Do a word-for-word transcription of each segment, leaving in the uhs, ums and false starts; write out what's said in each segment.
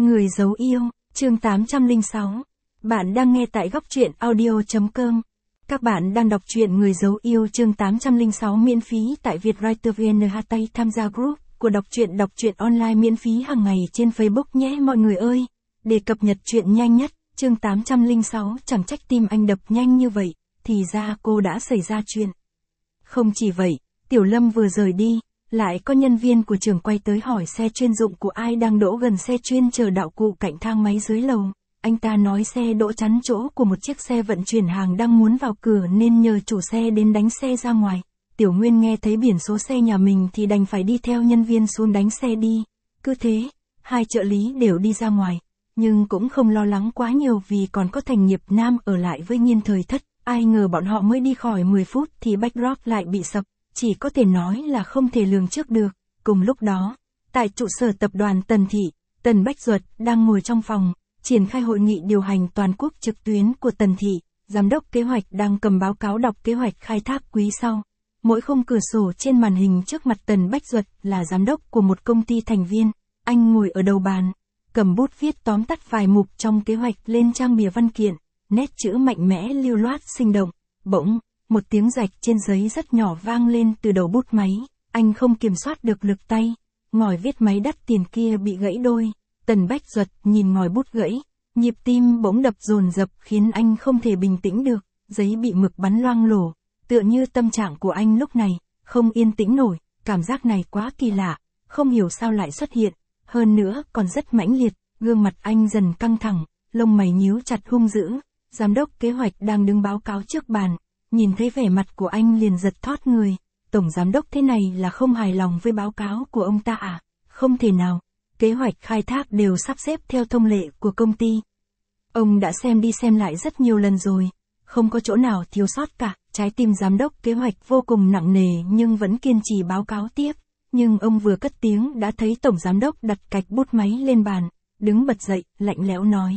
Người giấu yêu, chương tám trăm lẻ sáu. Bạn đang nghe tại góc truyện audio.com. Các bạn đang đọc truyện Người giấu yêu chương tám trăm lẻ sáu miễn phí tại Vietwriter vê en. Hatay tham gia group của đọc truyện đọc truyện online miễn phí hàng ngày trên Facebook nhé mọi người ơi. Để cập nhật truyện nhanh nhất, chương tám trăm lẻ sáu chẳng trách tim anh đập nhanh như vậy, thì ra cô đã xảy ra chuyện. Không chỉ vậy, Tiểu Lâm vừa rời đi, lại có nhân viên của trường quay tới hỏi xe chuyên dụng của ai đang đỗ gần xe chuyên chờ đạo cụ cạnh thang máy dưới lầu. Anh ta nói xe đỗ chắn chỗ của một chiếc xe vận chuyển hàng đang muốn vào cửa nên nhờ chủ xe đến đánh xe ra ngoài. Tiểu Nguyên nghe thấy biển số xe nhà mình thì đành phải đi theo nhân viên xuống đánh xe đi. Cứ thế, hai trợ lý đều đi ra ngoài, nhưng cũng không lo lắng quá nhiều vì còn có Thành Nghiệp Nam ở lại với Nhiên Thời Thất. Ai ngờ bọn họ mới đi khỏi mười phút thì backdrop lại bị sập. Chỉ có thể nói là không thể lường trước được. Cùng lúc đó, tại trụ sở tập đoàn Tần Thị, Tần Bách Duật đang ngồi trong phòng, triển khai hội nghị điều hành toàn quốc trực tuyến của Tần Thị. Giám đốc kế hoạch đang cầm báo cáo đọc kế hoạch khai thác quý sau. Mỗi khung cửa sổ trên màn hình trước mặt Tần Bách Duật là giám đốc của một công ty thành viên. Anh ngồi ở đầu bàn, cầm bút viết tóm tắt vài mục trong kế hoạch lên trang bìa văn kiện, nét chữ mạnh mẽ lưu loát sinh động. Bỗng, một tiếng rạch trên giấy rất nhỏ vang lên từ đầu bút máy, anh không kiểm soát được lực tay, ngòi viết máy đắt tiền kia bị gãy đôi. Tần Bách Duật nhìn ngòi bút gãy, nhịp tim bỗng đập dồn dập khiến anh không thể bình tĩnh được, giấy bị mực bắn loang lổ, tựa như tâm trạng của anh lúc này, không yên tĩnh nổi. Cảm giác này quá kỳ lạ, không hiểu sao lại xuất hiện, hơn nữa còn rất mãnh liệt. Gương mặt anh dần căng thẳng, lông mày nhíu chặt hung dữ. Giám đốc kế hoạch đang đứng báo cáo trước bàn, nhìn thấy vẻ mặt của anh liền giật thót người. Tổng giám đốc thế này là không hài lòng với báo cáo của ông ta à? Không thể nào, kế hoạch khai thác đều sắp xếp theo thông lệ của công ty. Ông đã xem đi xem lại rất nhiều lần rồi, không có chỗ nào thiếu sót cả. Trái tim giám đốc kế hoạch vô cùng nặng nề nhưng vẫn kiên trì báo cáo tiếp. Nhưng ông vừa cất tiếng đã thấy tổng giám đốc đặt cạch bút máy lên bàn, đứng bật dậy, lạnh lẽo nói.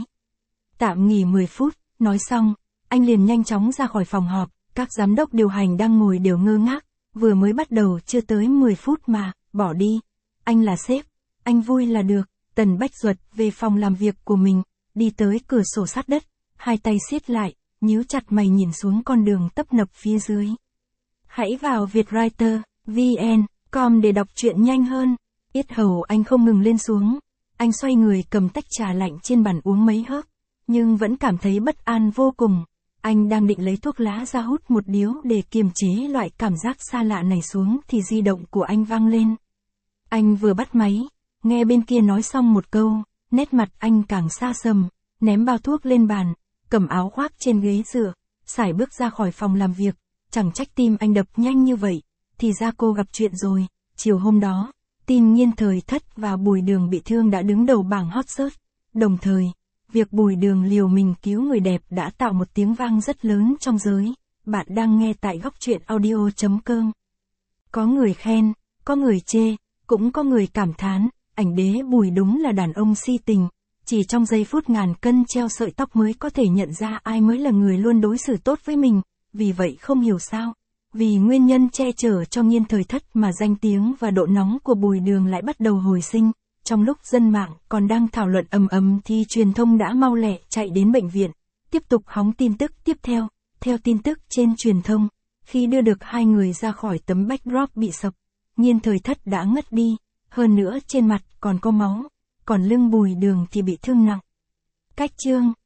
Tạm nghỉ mười phút, nói xong, anh liền nhanh chóng ra khỏi phòng họp. Các giám đốc điều hành đang ngồi đều ngơ ngác, vừa mới bắt đầu chưa tới mười phút mà, bỏ đi. Anh là sếp, anh vui là được. Tần Bách Duật về phòng làm việc của mình, đi tới cửa sổ sát đất, hai tay siết lại, nhíu chặt mày nhìn xuống con đường tấp nập phía dưới. Hãy vào Vietwriter vê en chấm com để đọc truyện nhanh hơn. Yết hầu anh không ngừng lên xuống, anh xoay người cầm tách trà lạnh trên bàn uống mấy hớp, nhưng vẫn cảm thấy bất an vô cùng. Anh đang định lấy thuốc lá ra hút một điếu để kiềm chế loại cảm giác xa lạ này xuống thì di động của anh vang lên. Anh vừa bắt máy, nghe bên kia nói xong một câu, nét mặt anh càng xa sầm, ném bao thuốc lên bàn, cầm áo khoác trên ghế dựa, sải bước ra khỏi phòng làm việc. Chẳng trách tim anh đập nhanh như vậy, thì ra cô gặp chuyện rồi. Chiều hôm đó, tin Nhiên Thời Thất và Bùi Đường bị thương đã đứng đầu bảng hot search. Đồng thời, việc Bùi Đường liều mình cứu người đẹp đã tạo một tiếng vang rất lớn trong giới. Bạn đang nghe tại góc truyện audio.com. Có người khen, có người chê, cũng có người cảm thán, ảnh đế Bùi đúng là đàn ông si tình. Chỉ trong giây phút ngàn cân treo sợi tóc mới có thể nhận ra ai mới là người luôn đối xử tốt với mình. Vì vậy không hiểu sao, vì nguyên nhân che chở cho Nhiên Thời Thất mà danh tiếng và độ nóng của Bùi Đường lại bắt đầu hồi sinh. Trong lúc dân mạng còn đang thảo luận ầm ầm thì truyền thông đã mau lẹ chạy đến bệnh viện, tiếp tục hóng tin tức tiếp theo. Theo tin tức trên truyền thông, khi đưa được hai người ra khỏi tấm backdrop bị sập, Nhiên Thời Thất đã ngất đi, hơn nữa trên mặt còn có máu, còn lưng Bùi Đường thì bị thương nặng. Cách chương